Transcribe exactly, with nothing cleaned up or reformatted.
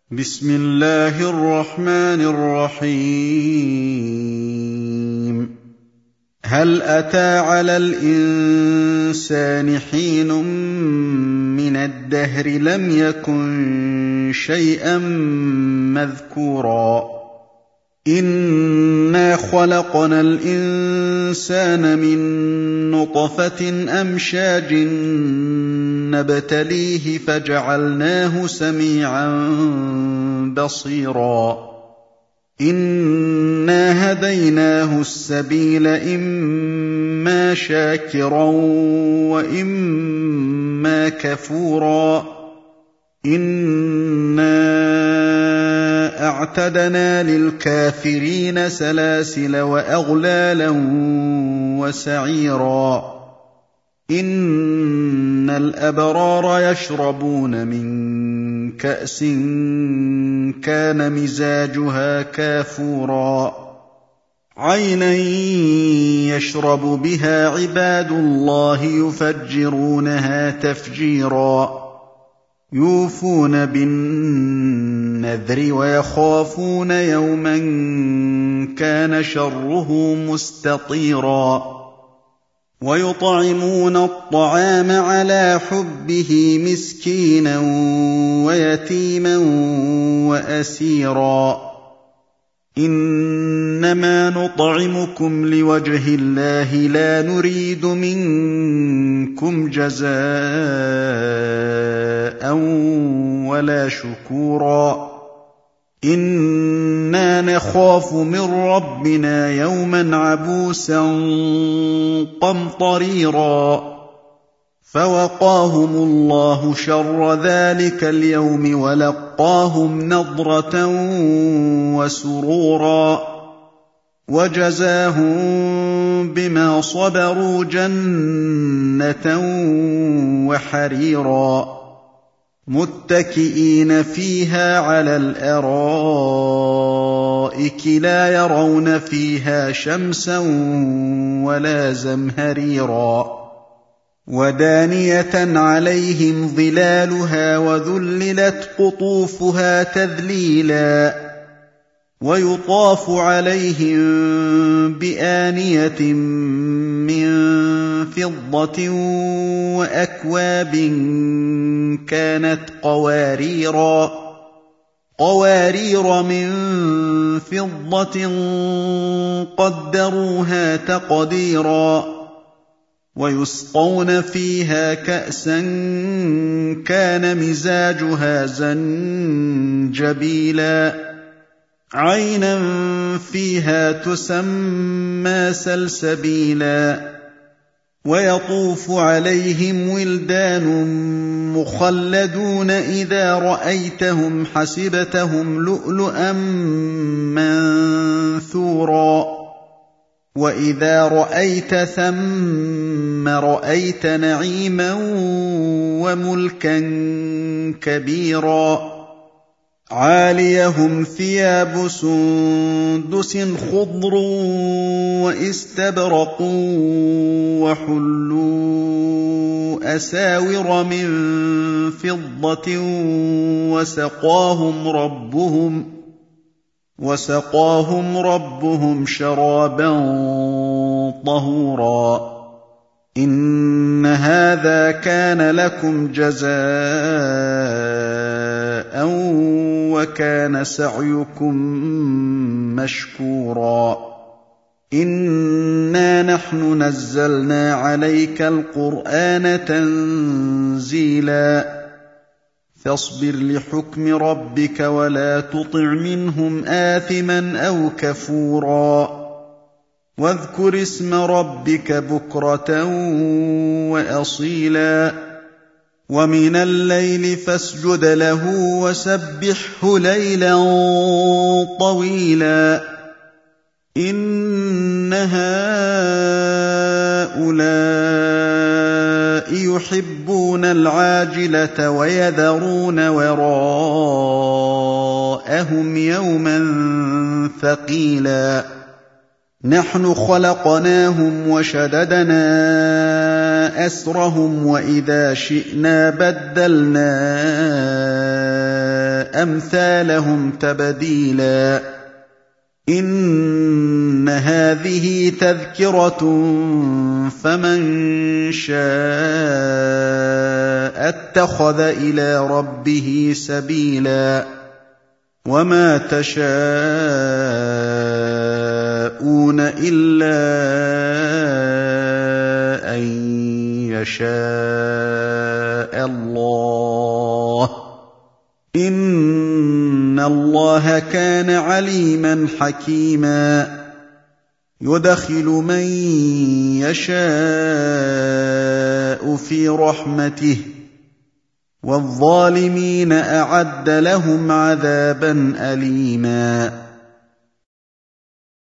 بسم الله الرحمن الرحيم هل أتى على الإنسان حين من الدهر لم يكن شيئا مذكورا إنا خلقنا الإنسان من نطفة أمشاج نبتليه فجعلناه سميعا بصيرا إنا هديناه السبيل إما شاكرا وإما كفورا إنا أعتدنا للكافرين سلاسل وأغلالا وسعيرا إن الأبرار يشربون من كأس كان مزاجها كافورا عينا يشرب بها عباد الله يفجرونها تفجيرا يوفون بالنذر ويخافون يوما كان شره مستطيرا ويطعمون الطعام على حبه مسكينا ويتيما وأسيرا إنما نطعمكم لوجه الله لا نريد منكم جزاء ولا شكورا إنا نخاف من ربنا يوما عبوسا قمطريرا فوقاهم الله شر ذلك اليوم ولقاهم نضرة وسرورا وجزاهم بما صبروا جنة وحريرا متكئين فيها على الأرائك لا يرون فيها شمسا ولا زمهريرا ودانية عليهم ظلالها وذللت قطوفها تذليلا ويطاف عليهم بآنية من فضة وأكواب كانت قواريرا قوارير من فضة قدروها تقديرا ويسقون فيها كأسا كان مزاجها زنجبيلا عينا فيها تسمى سلسبيلا ويطوف عليهم ولدان مخلدون إذا رأيتهم حسبتهم لؤلؤا منثورا وإذا رأيت ثم رأيت نعيما وملكا كبيرا عاليهم ثياب سندس خضر واستبرق وحلوا أساور من فضة وسقاهم ربهم وسقاهم ربهم شرابا طهورا إن هذا كان لكم جزاء وكان سعيكم مشكورا إنا نحن نزلنا عليك القرآن تنزيلا فاصبر لحكم ربك ولا تطع منهم آثما أو كفورا واذكر اسم ربك بكرة وأصيلا ومن الليل فاسجد له وسبحه ليلا طويلا إن هؤلاء يحبون العاجلة ويذرون وراءهم يوما ثقيلا نحن خلقناهم وشددنا أسرهم وإذا شئنا بدلنا أَمْثَالَهُمْ تَبْدِيلًا إِنَّ هَٰذِهِ تَذْكِرَةٌ فَمَن شَاءَ اتَّخَذَ إِلَىٰ رَبِّهِ سَبِيلًا وَمَا تَشَاءُونَ إِلَّا أَن يَشَاءَ اللَّهُ إِنَّ اللَّهَ كَانَ عَلِيمًا حَكِيمًا يُدْخِلُ مَن يَشَاءُ فِي رَحْمَتِهِ وَالظَّالِمِينَ أَعَدَّ لَهُمْ عَذَابًا أَلِيمًا